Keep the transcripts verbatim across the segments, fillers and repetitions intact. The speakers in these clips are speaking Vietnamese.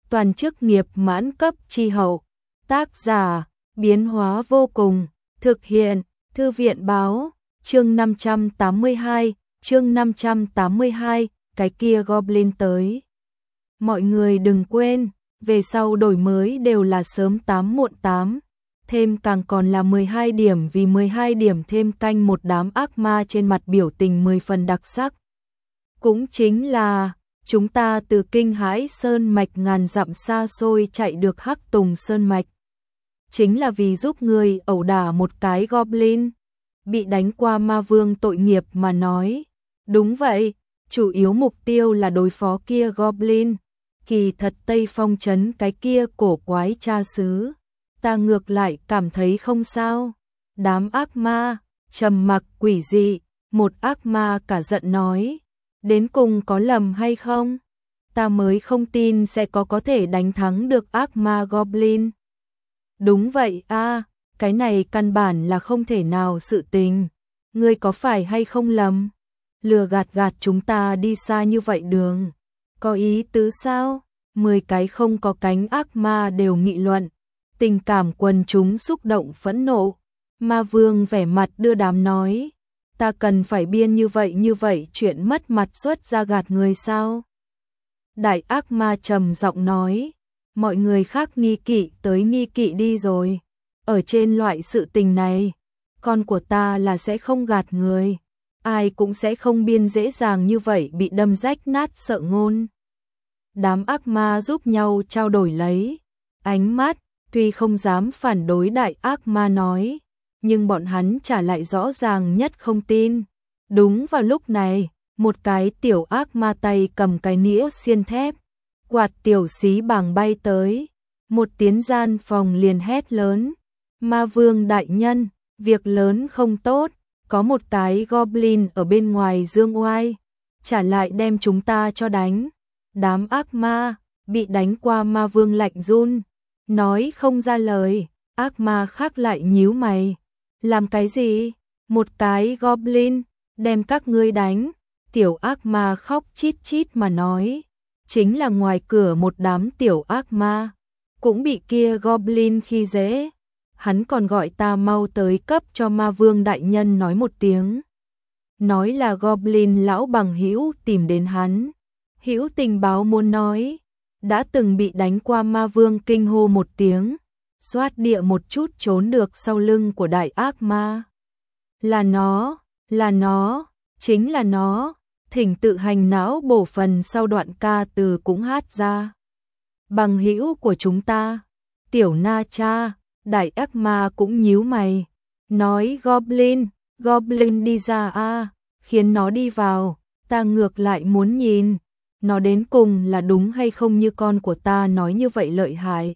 toàn chức nghiệp mãn cấp chi hậu. Tác giả, biến hóa vô cùng, thực hiện, thư viện báo, chương năm trăm tám mươi hai, chương năm trăm tám mươi hai, cái kia Goblin tới. Mọi người đừng quên, về sau đổi mới đều là sớm tám muộn tám, thêm càng còn là mười hai điểm, vì mười hai điểm thêm canh một đám ác ma trên mặt biểu tình mười phần đặc sắc. Cũng chính là, chúng ta từ kinh hãi sơn mạch ngàn dặm xa xôi chạy được Hắc Tùng sơn mạch. Chính là vì giúp người ẩu đả một cái Goblin, bị đánh qua ma vương tội nghiệp mà nói. Đúng vậy, chủ yếu mục tiêu là đối phó kia Goblin. Kỳ thật Tây Phong trấn cái kia cổ quái cha xứ, ta ngược lại cảm thấy không sao. Đám ác ma, trầm mặc quỷ dị, một ác ma cả giận nói. Đến cùng có lầm hay không? Ta mới không tin sẽ có có thể đánh thắng được ác ma Goblin. Đúng vậy a, cái này căn bản là không thể nào sự tình. Ngươi có phải hay không lầm? Lừa gạt gạt chúng ta đi xa như vậy đường. Có ý tứ sao? Mười cái không có cánh ác ma đều nghị luận. Tình cảm quần chúng xúc động phẫn nộ. Ma vương vẻ mặt đưa đám nói. Ta cần phải biên như vậy như vậy chuyện mất mặt xuất ra gạt người sao? Đại ác ma trầm giọng nói. Mọi người khác nghi kỵ tới nghi kỵ đi rồi. Ở trên loại sự tình này, con của ta là sẽ không gạt người. Ai cũng sẽ không biên dễ dàng như vậy bị đâm rách nát sợ ngôn. Đám ác ma giúp nhau trao đổi lấy ánh mắt, tuy không dám phản đối đại ác ma nói, nhưng bọn hắn trả lại rõ ràng nhất không tin. Đúng vào lúc này, một cái tiểu ác ma tay cầm cái nĩa xiên thép, quạt tiểu xí bàng bay tới, một tiến gian phòng liền hét lớn. Ma vương đại nhân, việc lớn không tốt, có một cái Goblin ở bên ngoài dương oai, trả lại đem chúng ta cho đánh. Đám ác ma, bị đánh qua ma vương lạnh run, nói không ra lời, ác ma khác lại nhíu mày. Làm cái gì? Một cái Goblin, đem các ngươi đánh. Tiểu ác ma khóc chít chít mà nói. Chính là ngoài cửa một đám tiểu ác ma, cũng bị kia Goblin khi dễ. Hắn còn gọi ta mau tới cấp cho ma vương đại nhân nói một tiếng. Nói là Goblin lão bằng hữu tìm đến hắn. Hữu tình báo muốn nói, đã từng bị đánh qua ma vương kinh hô một tiếng, xoát địa một chút trốn được sau lưng của đại ác ma. Là nó, là nó, chính là nó, thỉnh tự hành não bổ phần sau đoạn ca từ cũng hát ra. Bằng hữu của chúng ta, tiểu na cha, đại ác ma cũng nhíu mày, nói Goblin, Goblin đi ra a, khiến nó đi vào, ta ngược lại muốn nhìn. Nó đến cùng là đúng hay không như con của ta nói như vậy lợi hại.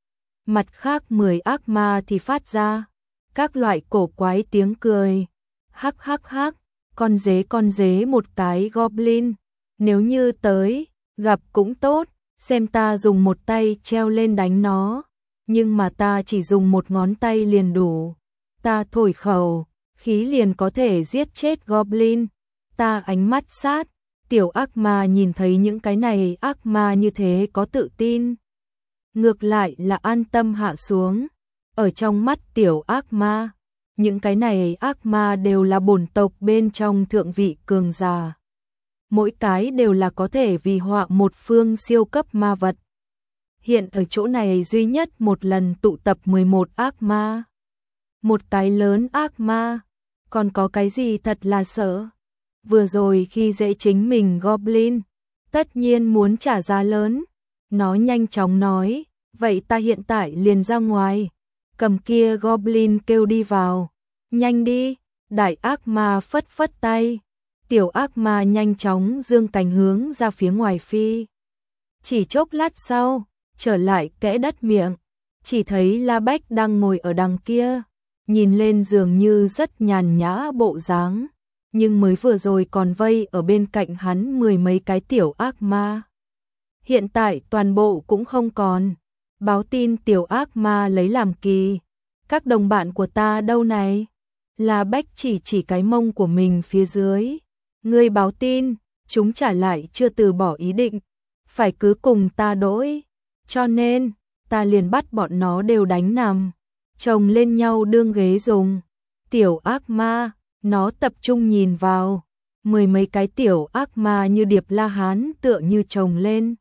Mặt khác mười ác ma thì phát ra các loại cổ quái tiếng cười. Hắc hắc hắc, con dế con dế một cái Goblin. Nếu như tới, gặp cũng tốt, xem ta dùng một tay treo lên đánh nó. Nhưng mà ta chỉ dùng một ngón tay liền đủ. Ta thổi khẩu, khí liền có thể giết chết Goblin. Ta ánh mắt sát. Tiểu ác ma nhìn thấy những cái này ác ma như thế có tự tin. Ngược lại là an tâm hạ xuống. Ở trong mắt tiểu ác ma, những cái này ác ma đều là bổn tộc bên trong thượng vị cường giả. Mỗi cái đều là có thể vì họa một phương siêu cấp ma vật. Hiện ở chỗ này duy nhất một lần tụ tập mười một ác ma. Một cái lớn ác ma, còn có cái gì thật là sợ. Vừa rồi khi dễ chính mình Goblin, tất nhiên muốn trả giá lớn. Nó nhanh chóng nói, vậy ta hiện tại liền ra ngoài, cầm kia Goblin kêu đi vào. Nhanh đi, đại ác ma phất phất tay. Tiểu ác ma nhanh chóng dương cánh hướng ra phía ngoài phi. Chỉ chốc lát sau, trở lại kẽ đất miệng, chỉ thấy La Bách đang ngồi ở đằng kia, nhìn lên dường như rất nhàn nhã bộ dáng. Nhưng mới vừa rồi còn vây ở bên cạnh hắn mười mấy cái tiểu ác ma. Hiện tại toàn bộ cũng không còn. Báo tin tiểu ác ma lấy làm kỳ. Các đồng bạn của ta đâu này? La Bách chỉ chỉ cái mông của mình phía dưới. Ngươi báo tin, chúng trả lại chưa từ bỏ ý định. Phải cứ cùng ta đối. Cho nên, ta liền bắt bọn nó đều đánh nằm, chồng lên nhau đương ghế dùng. Tiểu ác ma, nó tập trung nhìn vào, mười mấy cái tiểu ác ma như điệp la hán tựa như chồng lên.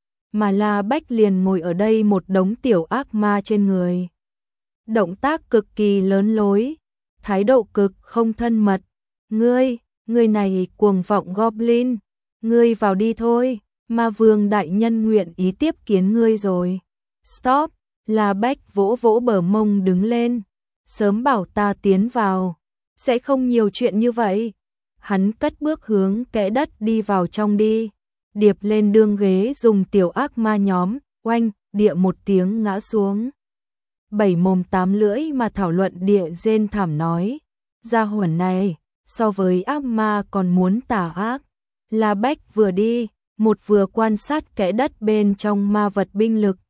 Mà La Bách liền ngồi ở đây một đống tiểu ác ma trên người. Động tác cực kỳ lớn lối, thái độ cực không thân mật. Ngươi, ngươi này cuồng vọng Goblin, ngươi vào đi thôi, ma vương đại nhân nguyện ý tiếp kiến ngươi rồi. Stop, La Bách vỗ vỗ bờ mông đứng lên, sớm bảo ta tiến vào, sẽ không nhiều chuyện như vậy. Hắn cất bước hướng kẽ đất đi vào trong đi, điệp lên đương ghế dùng tiểu ác ma nhóm, oanh, địa một tiếng ngã xuống. Bảy mồm tám lưỡi mà thảo luận địa rên thảm nói, gia hỏa này, so với ác ma còn muốn tà ác. La Bách vừa đi, một vừa quan sát kẽ đất bên trong ma vật binh lực.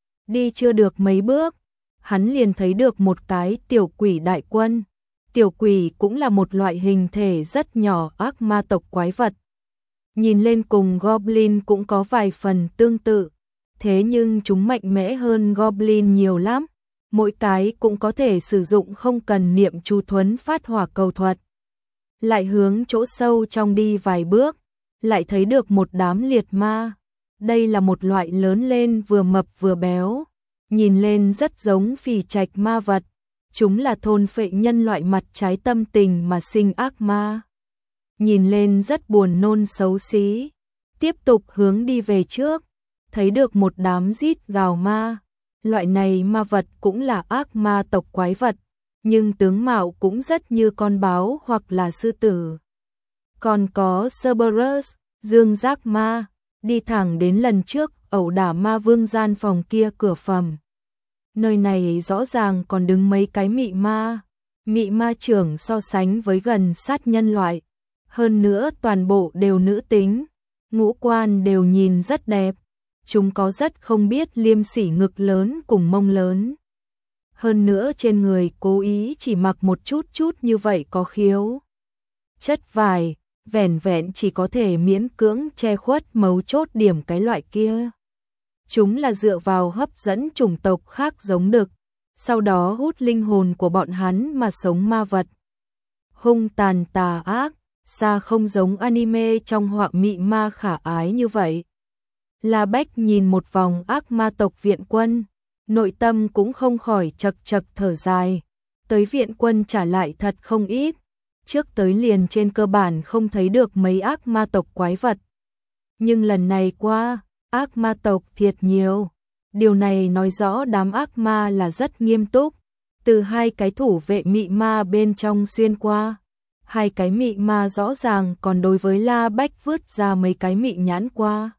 Đi chưa được mấy bước, hắn liền thấy được một cái tiểu quỷ đại quân. Tiểu quỷ cũng là một loại hình thể rất nhỏ ác ma tộc quái vật. Nhìn lên cùng Goblin cũng có vài phần tương tự, thế nhưng chúng mạnh mẽ hơn Goblin nhiều lắm. Mỗi cái cũng có thể sử dụng không cần niệm chú thuấn phát hỏa cầu thuật. Lại hướng chỗ sâu trong đi vài bước, lại thấy được một đám liệt ma. Đây là một loại lớn lên vừa mập vừa béo, nhìn lên rất giống phì trạch ma vật. Chúng là thôn phệ nhân loại mặt trái tâm tình mà sinh ác ma. Nhìn lên rất buồn nôn xấu xí. Tiếp tục hướng đi về trước, thấy được một đám rít gào ma. Loại này ma vật cũng là ác ma tộc quái vật, nhưng tướng mạo cũng rất như con báo hoặc là sư tử. Còn có Cerberus, dương giác ma, đi thẳng đến lần trước ẩu đả ma vương gian phòng kia cửa phẩm. Nơi này rõ ràng còn đứng mấy cái mị ma, mị ma trưởng so sánh với gần sát nhân loại. Hơn nữa toàn bộ đều nữ tính, ngũ quan đều nhìn rất đẹp. Chúng có rất không biết liêm sỉ ngực lớn cùng mông lớn. Hơn nữa trên người cố ý chỉ mặc một chút chút như vậy có khiếu. Chất vải, vẻn vẹn chỉ có thể miễn cưỡng che khuất mấu chốt điểm cái loại kia. Chúng là dựa vào hấp dẫn chủng tộc khác giống đực, sau đó hút linh hồn của bọn hắn mà sống ma vật. Hung tàn tà ác, xa không giống anime trong họa mị ma khả ái như vậy. La Bách nhìn một vòng ác ma tộc viện quân, nội tâm cũng không khỏi chật chật thở dài. Tới viện quân trả lại thật không ít, trước tới liền trên cơ bản không thấy được mấy ác ma tộc quái vật. Nhưng lần này qua, ác ma tộc thiệt nhiều. Điều này nói rõ đám ác ma là rất nghiêm túc. Từ hai cái thủ vệ mị ma bên trong xuyên qua, hai cái mị ma rõ ràng còn đối với La Bách vứt ra mấy cái mị nhãn qua.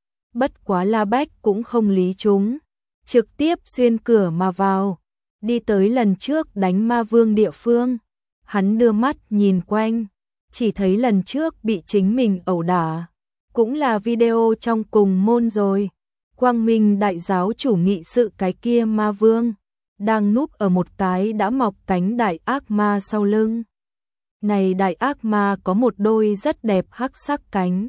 Bất quá La Bách cũng không lý chúng, trực tiếp xuyên cửa mà vào, đi tới lần trước đánh ma vương địa phương. Hắn đưa mắt nhìn quanh, chỉ thấy lần trước bị chính mình ẩu đả, cũng là video trong cùng môn rồi. Quang Minh đại giáo chủ nghị sự cái kia ma vương, đang núp ở một cái đã mọc cánh đại ác ma sau lưng. Này đại ác ma có một đôi rất đẹp hắc sắc cánh,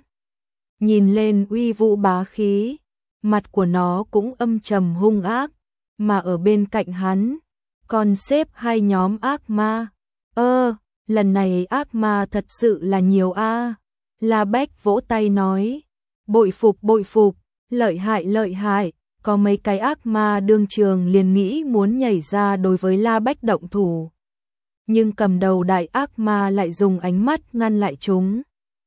nhìn lên uy vũ bá khí, mặt của nó cũng âm trầm hung ác, mà ở bên cạnh hắn còn xếp hai nhóm ác ma. Ơ, lần này ác ma thật sự là nhiều a. La Bách vỗ tay nói, bội phục bội phục, lợi hại lợi hại. Có mấy cái ác ma đương trường liền nghĩ muốn nhảy ra đối với La Bách động thủ. Nhưng cầm đầu đại ác ma lại dùng ánh mắt ngăn lại chúng.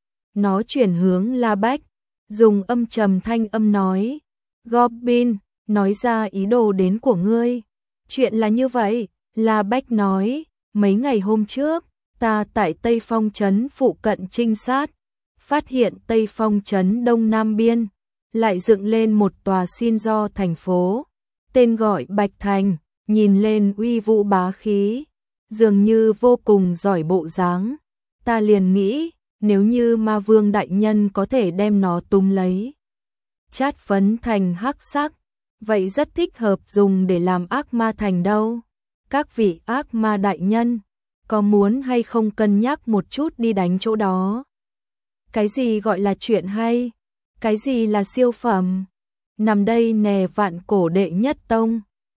Nó chuyển hướng La Bách, dùng âm trầm thanh âm nói, Goblin, nói ra ý đồ đến của ngươi. Chuyện là như vậy, La Bách nói, mấy ngày hôm trước, ta tại Tây Phong Trấn phụ cận trinh sát, phát hiện Tây Phong Trấn Đông Nam Biên, lại dựng lên một tòa xin do thành phố, tên gọi Bạch Thành, nhìn lên uy vũ bá khí, dường như vô cùng giỏi bộ dáng. Ta liền nghĩ, nếu như ma vương đại nhân có thể đem nó túm lấy, chát phấn thành hắc sắc, vậy rất thích hợp dùng để làm ác ma thành đâu. Các vị ác ma đại nhân, có muốn hay không cân nhắc một chút đi đánh chỗ đó? Cái gì gọi là chuyện hay? Cái gì là siêu phẩm? nằm đây nè vạn cổ đệ nhất tông.